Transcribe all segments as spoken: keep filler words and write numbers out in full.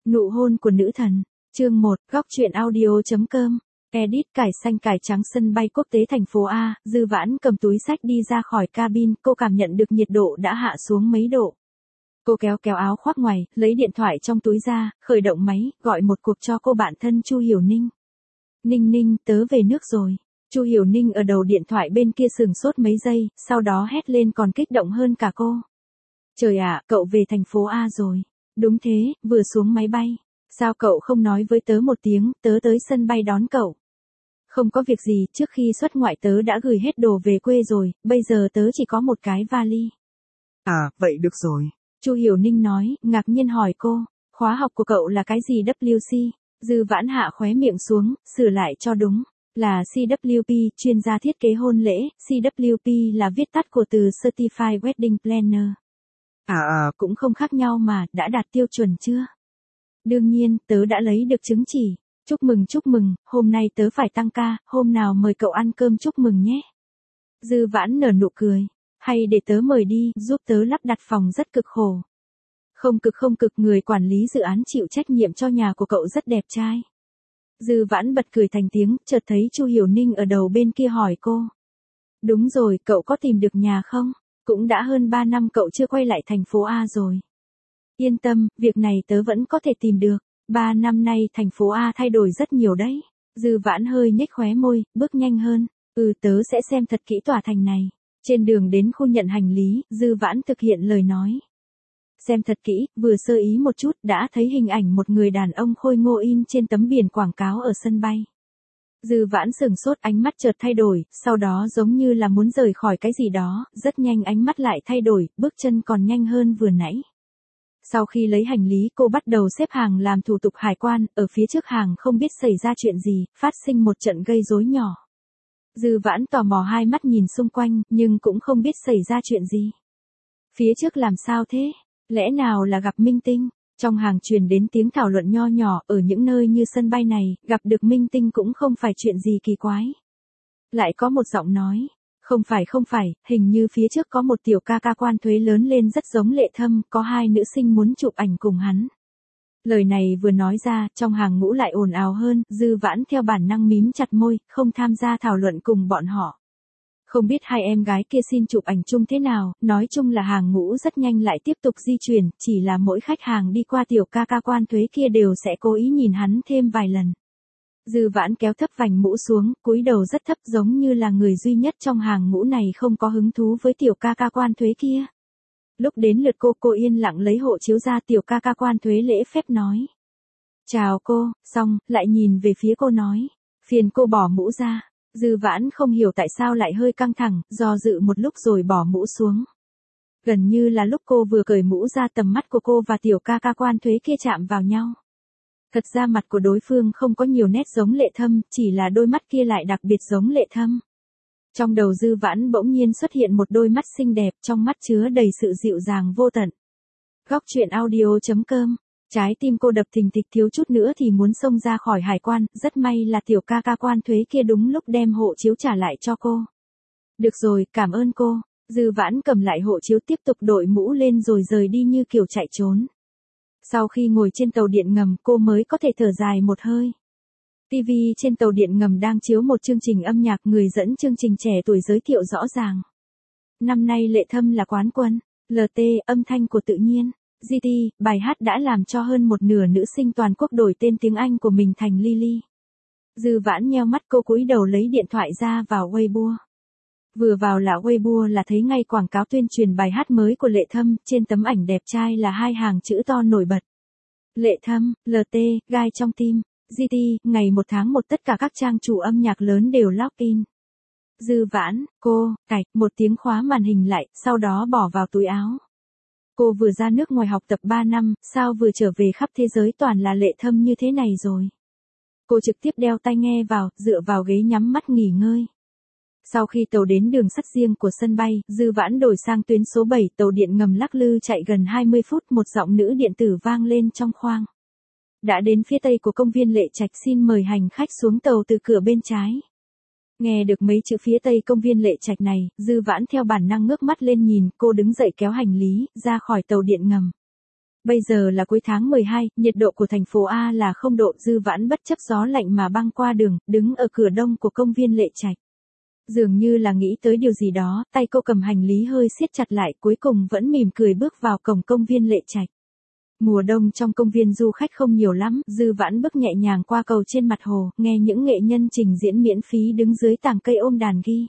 Nụ hôn của nữ thần. Chương một, góc truyện audio.com. Edit cải xanh cải trắng sân bay quốc tế thành phố A, Dư Vãn cầm túi xách đi ra khỏi cabin, cô cảm nhận được nhiệt độ đã hạ xuống mấy độ. Cô kéo kéo áo khoác ngoài, lấy điện thoại trong túi ra, khởi động máy, gọi một cuộc cho cô bạn thân Chu Hiểu Ninh. Ninh Ninh, tớ về nước rồi. Chu Hiểu Ninh ở đầu điện thoại bên kia sừng sốt mấy giây, sau đó hét lên còn kích động hơn cả cô. Trời ạ, cậu về thành phố A rồi. Đúng thế, vừa xuống máy bay. Sao cậu không nói với tớ một tiếng, tớ tới sân bay đón cậu. Không có việc gì, trước khi xuất ngoại tớ đã gửi hết đồ về quê rồi, bây giờ tớ chỉ có một cái vali. À, vậy được rồi. Chu Hiểu Ninh nói, ngạc nhiên hỏi cô, khóa học của cậu là cái gì W C? Dư Vãn hạ khóe miệng xuống, sửa lại cho đúng, là C W P, chuyên gia thiết kế hôn lễ, C W P là viết tắt của từ Certified Wedding Planner. À à, Cũng không khác nhau mà, đã đạt tiêu chuẩn chưa? Đương nhiên, tớ đã lấy được chứng chỉ. Chúc mừng chúc mừng, hôm nay tớ phải tăng ca, hôm nào mời cậu ăn cơm chúc mừng nhé. Dư Vãn nở nụ cười. Hay để tớ mời đi, giúp tớ lắp đặt phòng rất cực khổ. Không cực không cực, người quản lý dự án chịu trách nhiệm cho nhà của cậu rất đẹp trai. Dư Vãn bật cười thành tiếng, chợt thấy Chu Hiểu Ninh ở đầu bên kia hỏi cô. Đúng rồi, cậu có tìm được nhà không? Cũng đã hơn ba năm cậu chưa quay lại thành phố A rồi. Yên tâm, việc này tớ vẫn có thể tìm được. Ba năm nay thành phố A thay đổi rất nhiều đấy. Dư Vãn hơi nhếch khóe môi, bước nhanh hơn. Ừ, tớ sẽ xem thật kỹ tòa thành này. Trên đường đến khu nhận hành lý, Dư Vãn thực hiện lời nói. Xem thật kỹ, vừa sơ ý một chút đã thấy hình ảnh một người đàn ông khôi ngô in trên tấm biển quảng cáo ở sân bay. Dư Vãn sửng sốt, ánh mắt chợt thay đổi, sau đó giống như là muốn rời khỏi cái gì đó, rất nhanh ánh mắt lại thay đổi, bước chân còn nhanh hơn vừa nãy. Sau khi lấy hành lý cô bắt đầu xếp hàng làm thủ tục hải quan, ở phía trước hàng không biết xảy ra chuyện gì, phát sinh một trận gây rối nhỏ. Dư Vãn tò mò hai mắt nhìn xung quanh, nhưng cũng không biết xảy ra chuyện gì. Phía trước làm sao thế? Lẽ nào là gặp minh tinh? Trong hàng truyền đến tiếng thảo luận nho nhỏ, ở những nơi như sân bay này, gặp được minh tinh cũng không phải chuyện gì kỳ quái. Lại có một giọng nói, không phải không phải, hình như phía trước có một tiểu ca ca quan thuế lớn lên rất giống Lệ Thâm, có hai nữ sinh muốn chụp ảnh cùng hắn. Lời này vừa nói ra, trong hàng ngũ lại ồn ào hơn, Dư Vãn theo bản năng mím chặt môi, không tham gia thảo luận cùng bọn họ. Không biết hai em gái kia xin chụp ảnh chung thế nào, nói chung là hàng ngũ rất nhanh lại tiếp tục di chuyển, chỉ là mỗi khách hàng đi qua tiểu ca ca quan thuế kia đều sẽ cố ý nhìn hắn thêm vài lần. Dư Vãn kéo thấp vành mũ xuống, cúi đầu rất thấp giống như là người duy nhất trong hàng ngũ này không có hứng thú với tiểu ca ca quan thuế kia. Lúc đến lượt cô, cô yên lặng lấy hộ chiếu ra, tiểu ca ca quan thuế lễ phép nói. Chào cô, xong, lại nhìn về phía cô nói. Phiền cô bỏ mũ ra. Dư Vãn không hiểu tại sao lại hơi căng thẳng, do dự một lúc rồi bỏ mũ xuống. Gần như là lúc cô vừa cởi mũ ra, tầm mắt của cô và tiểu ca ca quan thuế kia chạm vào nhau. Thật ra mặt của đối phương không có nhiều nét giống Lệ Thâm, chỉ là đôi mắt kia lại đặc biệt giống Lệ Thâm. Trong đầu Dư Vãn bỗng nhiên xuất hiện một đôi mắt xinh đẹp, trong mắt chứa đầy sự dịu dàng vô tận. Góc truyện audio.com. Trái tim cô đập thình thịch, thiếu chút nữa thì muốn xông ra khỏi hải quan, rất may là tiểu ca ca quan thuế kia đúng lúc đem hộ chiếu trả lại cho cô. Được rồi, cảm ơn cô. Dư Vãn cầm lại hộ chiếu tiếp tục đội mũ lên rồi rời đi như kiểu chạy trốn. Sau khi ngồi trên tàu điện ngầm, cô mới có thể thở dài một hơi. ti vi trên tàu điện ngầm đang chiếu một chương trình âm nhạc, người dẫn chương trình trẻ tuổi giới thiệu rõ ràng. Năm nay Lệ Thâm là quán quân, lờ tê, âm thanh của tự nhiên. giê tê, bài hát đã làm cho hơn một nửa nữ sinh toàn quốc đổi tên tiếng Anh của mình thành Lily. Dư Vãn nheo mắt, cô cúi đầu lấy điện thoại ra vào Weibo. Vừa vào là Weibo là thấy ngay quảng cáo tuyên truyền bài hát mới của Lệ Thâm, trên tấm ảnh đẹp trai là hai hàng chữ to nổi bật. Lệ Thâm, lờ tê, gai trong tim, giê tê, ngày một tháng một tất cả các trang chủ âm nhạc lớn đều login. Dư Vãn, cô, cạch, một tiếng khóa màn hình lại, sau đó bỏ vào túi áo. Cô vừa ra nước ngoài học tập ba năm, sao vừa trở về khắp thế giới toàn là Lệ Thâm như thế này rồi. Cô trực tiếp đeo tai nghe vào, dựa vào ghế nhắm mắt nghỉ ngơi. Sau khi tàu đến đường sắt riêng của sân bay, Dư Vãn đổi sang tuyến số bảy, tàu điện ngầm lắc lư chạy gần hai mươi phút, một giọng nữ điện tử vang lên trong khoang. Đã đến phía tây của công viên Lệ Trạch, xin mời hành khách xuống tàu từ cửa bên trái. Nghe được mấy chữ phía tây công viên Lệ Trạch này, Dư Vãn theo bản năng ngước mắt lên nhìn, cô đứng dậy kéo hành lý, ra khỏi tàu điện ngầm. Bây giờ là cuối tháng mười hai, nhiệt độ của thành phố A là không độ. Dư Vãn bất chấp gió lạnh mà băng qua đường, đứng ở cửa đông của công viên Lệ Trạch. Dường như là nghĩ tới điều gì đó, tay cô cầm hành lý hơi siết chặt lại, cuối cùng vẫn mỉm cười bước vào cổng công viên Lệ Trạch. Mùa đông trong công viên du khách không nhiều lắm, Dư Vãn bước nhẹ nhàng qua cầu trên mặt hồ, nghe những nghệ nhân trình diễn miễn phí đứng dưới tàng cây ôm đàn ghi.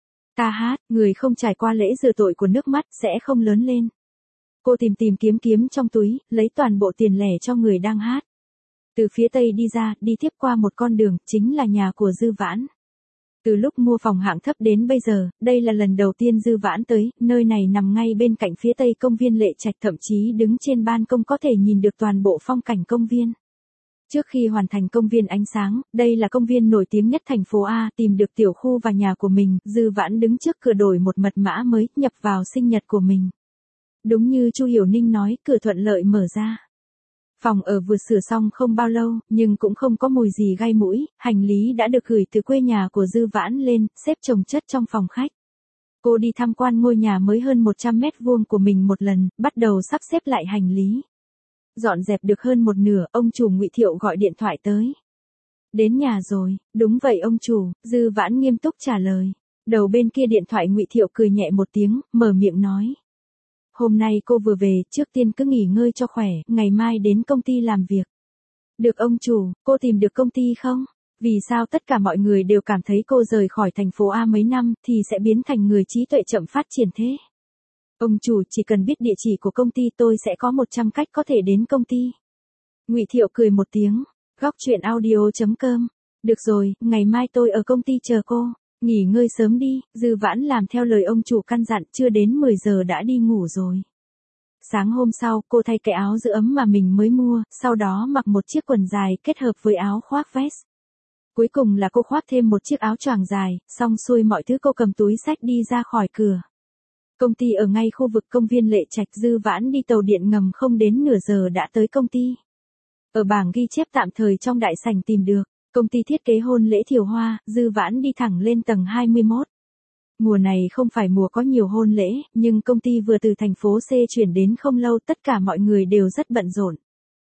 Ca hát, người không trải qua lễ rửa tội của nước mắt sẽ không lớn lên. Cô tìm tìm kiếm kiếm trong túi, lấy toàn bộ tiền lẻ cho người đang hát. Từ phía tây đi ra, đi tiếp qua một con đường, chính là nhà của Dư Vãn. Từ lúc mua phòng hạng thấp đến bây giờ, đây là lần đầu tiên Dư Vãn tới, nơi này nằm ngay bên cạnh phía tây công viên Lệ Trạch, thậm chí đứng trên ban công có thể nhìn được toàn bộ phong cảnh công viên. Trước khi hoàn thành công viên ánh sáng, đây là công viên nổi tiếng nhất thành phố A, tìm được tiểu khu và nhà của mình, Dư Vãn đứng trước cửa đổi một mật mã mới, nhập vào sinh nhật của mình. Đúng như Chu Hiểu Ninh nói, cửa thuận lợi mở ra. Phòng ở vừa sửa xong không bao lâu, nhưng cũng không có mùi gì gai mũi, hành lý đã được gửi từ quê nhà của Dư Vãn lên, xếp chồng chất trong phòng khách. Cô đi tham quan ngôi nhà mới hơn một trăm mét vuông của mình một lần, bắt đầu sắp xếp lại hành lý. Dọn dẹp được hơn một nửa, ông chủ Ngụy Thiệu gọi điện thoại tới. Đến nhà rồi, đúng vậy ông chủ, Dư Vãn nghiêm túc trả lời. Đầu bên kia điện thoại Ngụy Thiệu cười nhẹ một tiếng, mở miệng nói. Hôm nay cô vừa về, trước tiên cứ nghỉ ngơi cho khỏe, ngày mai đến công ty làm việc. Được ông chủ, cô tìm được công ty không? Vì sao tất cả mọi người đều cảm thấy cô rời khỏi thành phố A mấy năm thì sẽ biến thành người trí tuệ chậm phát triển thế? Ông chủ chỉ cần biết địa chỉ của công ty tôi sẽ có một trăm cách có thể đến công ty. Ngụy Thiệu cười một tiếng, góc chuyện audio chấm com. Được rồi, ngày mai tôi ở công ty chờ cô. Nghỉ ngơi sớm đi, Dư Vãn làm theo lời ông chủ căn dặn, chưa đến mười giờ đã đi ngủ rồi. Sáng hôm sau, cô thay cái áo giữ ấm mà mình mới mua, sau đó mặc một chiếc quần dài kết hợp với áo khoác vest. Cuối cùng là cô khoác thêm một chiếc áo choàng dài, xong xuôi mọi thứ cô cầm túi xách đi ra khỏi cửa. Công ty ở ngay khu vực công viên Lệ Trạch, Dư Vãn đi tàu điện ngầm không đến nửa giờ đã tới công ty. Ở bảng ghi chép tạm thời trong đại sảnh tìm được. Công ty thiết kế hôn lễ Thiều Hoa, Dư Vãn đi thẳng lên tầng hai mươi mốt. Mùa này không phải mùa có nhiều hôn lễ, nhưng công ty vừa từ thành phố C chuyển đến không lâu, tất cả mọi người đều rất bận rộn.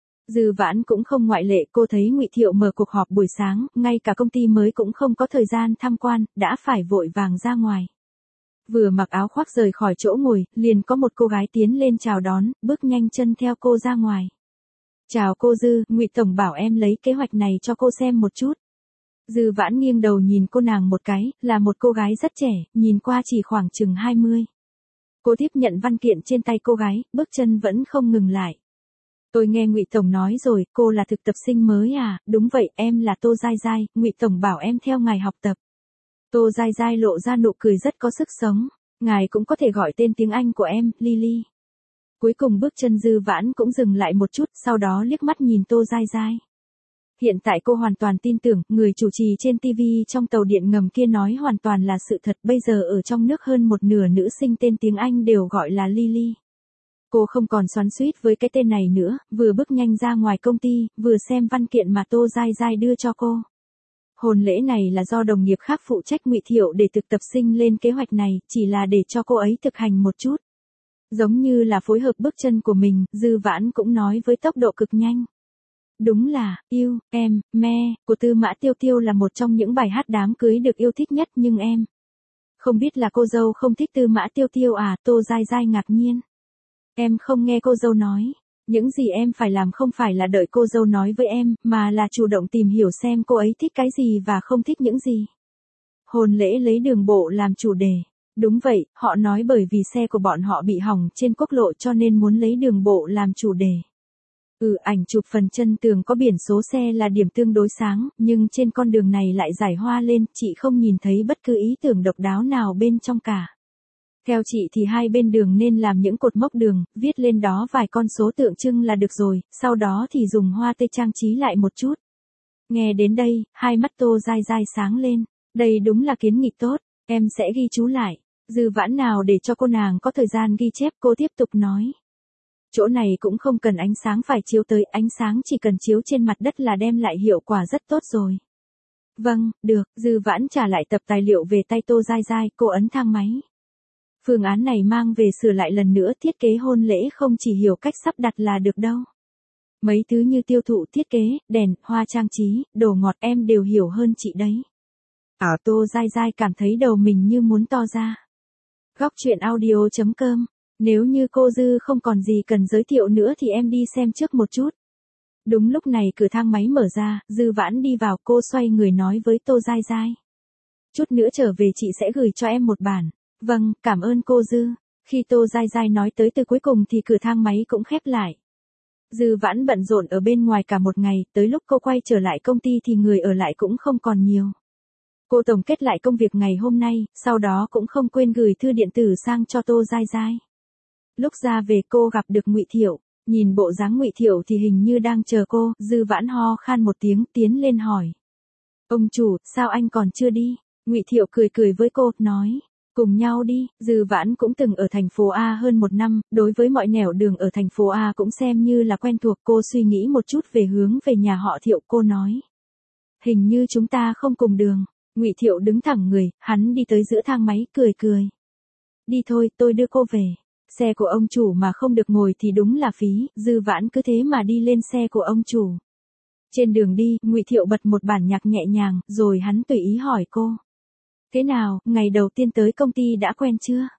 Dư Vãn cũng không ngoại lệ, cô thấy Ngụy Thiệu mở cuộc họp buổi sáng, ngay cả công ty mới cũng không có thời gian tham quan, đã phải vội vàng ra ngoài. Vừa mặc áo khoác rời khỏi chỗ ngồi, liền có một cô gái tiến lên chào đón, bước nhanh chân theo cô ra ngoài. Chào cô Dư, Ngụy Tổng bảo em lấy kế hoạch này cho cô xem một chút. Dư Vãn nghiêng đầu nhìn cô nàng một cái, là một cô gái rất trẻ, nhìn qua chỉ khoảng chừng hai mươi. Cô tiếp nhận văn kiện trên tay cô gái, bước chân vẫn không ngừng lại. Tôi nghe Ngụy Tổng nói rồi, cô là thực tập sinh mới à? Đúng vậy, em là Tô Giai Giai, Ngụy Tổng bảo em theo ngài học tập. Tô Giai Giai lộ ra nụ cười rất có sức sống. Ngài cũng có thể gọi tên tiếng Anh của em, Lily. Cuối cùng bước chân Dư Vãn cũng dừng lại một chút, sau đó liếc mắt nhìn Tô Giai Giai. Hiện tại cô hoàn toàn tin tưởng, người chủ trì trên ti vi trong tàu điện ngầm kia nói hoàn toàn là sự thật, bây giờ ở trong nước hơn một nửa nữ sinh tên tiếng Anh đều gọi là Lily. Cô không còn xoắn xuýt với cái tên này nữa, vừa bước nhanh ra ngoài công ty, vừa xem văn kiện mà Tô Giai Giai đưa cho cô. Hôn lễ này là do đồng nghiệp khác phụ trách Ngụy Thiệu để thực tập sinh lên kế hoạch này, chỉ là để cho cô ấy thực hành một chút. Giống như là phối hợp bước chân của mình, Dư Vãn cũng nói với tốc độ cực nhanh. Đúng là, yêu, em, me, của Tư Mã Tiêu Tiêu là một trong những bài hát đám cưới được yêu thích nhất nhưng em. Không biết là cô dâu không thích Tư Mã Tiêu Tiêu à? Tô Giai Giai ngạc nhiên. Em không nghe cô dâu nói. Những gì em phải làm không phải là đợi cô dâu nói với em, mà là chủ động tìm hiểu xem cô ấy thích cái gì và không thích những gì. Hôn lễ lấy đường bộ làm chủ đề. Đúng vậy, họ nói bởi vì xe của bọn họ bị hỏng trên quốc lộ cho nên muốn lấy đường bộ làm chủ đề. Ừ, ảnh chụp phần chân tường có biển số xe là điểm tương đối sáng, nhưng trên con đường này lại rải hoa lên, chị không nhìn thấy bất cứ ý tưởng độc đáo nào bên trong cả. Theo chị thì hai bên đường nên làm những cột mốc đường, viết lên đó vài con số tượng trưng là được rồi, sau đó thì dùng hoa tươi trang trí lại một chút. Nghe đến đây, hai mắt Tô Giai Giai sáng lên. Đây đúng là kiến nghị tốt, em sẽ ghi chú lại. Dư Vãn nào để cho cô nàng có thời gian ghi chép, cô tiếp tục nói. Chỗ này cũng không cần ánh sáng phải chiếu tới, ánh sáng chỉ cần chiếu trên mặt đất là đem lại hiệu quả rất tốt rồi. Vâng, được, Dư Vãn trả lại tập tài liệu về tay Tô Giai Giai, cô ấn thang máy. Phương án này mang về sửa lại lần nữa, thiết kế hôn lễ không chỉ hiểu cách sắp đặt là được đâu. Mấy thứ như tiêu thụ thiết kế, đèn, hoa trang trí, đồ ngọt em đều hiểu hơn chị đấy. À, Tô dai dai cảm thấy đầu mình như muốn to ra. Góc truyện audio chấm com. Nếu như cô Dư không còn gì cần giới thiệu nữa thì em đi xem trước một chút. Đúng lúc này cửa thang máy mở ra, Dư Vãn đi vào, cô xoay người nói với Tô dai dai. Chút nữa trở về chị sẽ gửi cho em một bản. Vâng, cảm ơn cô Dư. Khi Tô dai dai nói tới từ cuối cùng thì cửa thang máy cũng khép lại. Dư Vãn bận rộn ở bên ngoài cả một ngày, tới lúc cô quay trở lại công ty thì người ở lại cũng không còn nhiều. Cô tổng kết lại công việc ngày hôm nay, sau đó cũng không quên gửi thư điện tử sang cho Tô dai dai. Lúc ra về cô gặp được Ngụy Thiệu, nhìn bộ dáng Ngụy Thiệu thì hình như đang chờ cô, Dư Vãn ho khan một tiếng tiến lên hỏi. Ông chủ, sao anh còn chưa đi? Ngụy Thiệu cười cười với cô, nói. Cùng nhau đi, Dư Vãn cũng từng ở thành phố A hơn một năm, đối với mọi nẻo đường ở thành phố A cũng xem như là quen thuộc. Cô suy nghĩ một chút về hướng về nhà họ Thiệu, cô nói. Hình như chúng ta không cùng đường. Ngụy Thiệu đứng thẳng người, hắn đi tới giữa thang máy, cười cười. Đi thôi, tôi đưa cô về. Xe của ông chủ mà không được ngồi thì đúng là phí, Dư Vãn cứ thế mà đi lên xe của ông chủ. Trên đường đi, Ngụy Thiệu bật một bản nhạc nhẹ nhàng, rồi hắn tùy ý hỏi cô. Thế nào, ngày đầu tiên tới công ty đã quen chưa?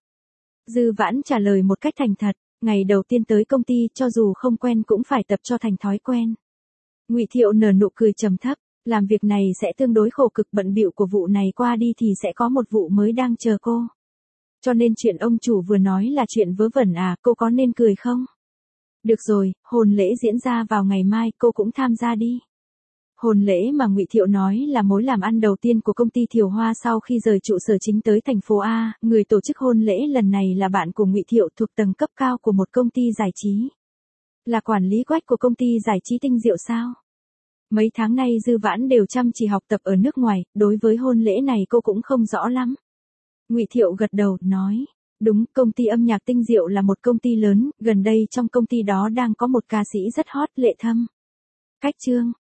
Dư Vãn trả lời một cách thành thật, ngày đầu tiên tới công ty cho dù không quen cũng phải tập cho thành thói quen. Ngụy Thiệu nở nụ cười trầm thấp, làm việc này sẽ tương đối khổ cực, bận bịu của vụ này qua đi thì sẽ có một vụ mới đang chờ cô. Cho nên chuyện ông chủ vừa nói là chuyện vớ vẩn à, cô có nên cười không? Được rồi, hôn lễ diễn ra vào ngày mai, cô cũng tham gia đi. Hôn lễ mà Ngụy Thiệu nói là mối làm ăn đầu tiên của công ty Thiều Hoa sau khi rời trụ sở chính tới thành phố A, người tổ chức hôn lễ lần này là bạn của Ngụy Thiệu thuộc tầng cấp cao của một công ty giải trí. Là quản lý quách của công ty giải trí Tinh Diệu sao? Mấy tháng nay Dư Vãn đều chăm chỉ học tập ở nước ngoài, đối với hôn lễ này cô cũng không rõ lắm. Ngụy Thiệu gật đầu, nói. Đúng, công ty âm nhạc Tinh Diệu là một công ty lớn, gần đây trong công ty đó đang có một ca sĩ rất hot, Lệ Thâm. Cách chương.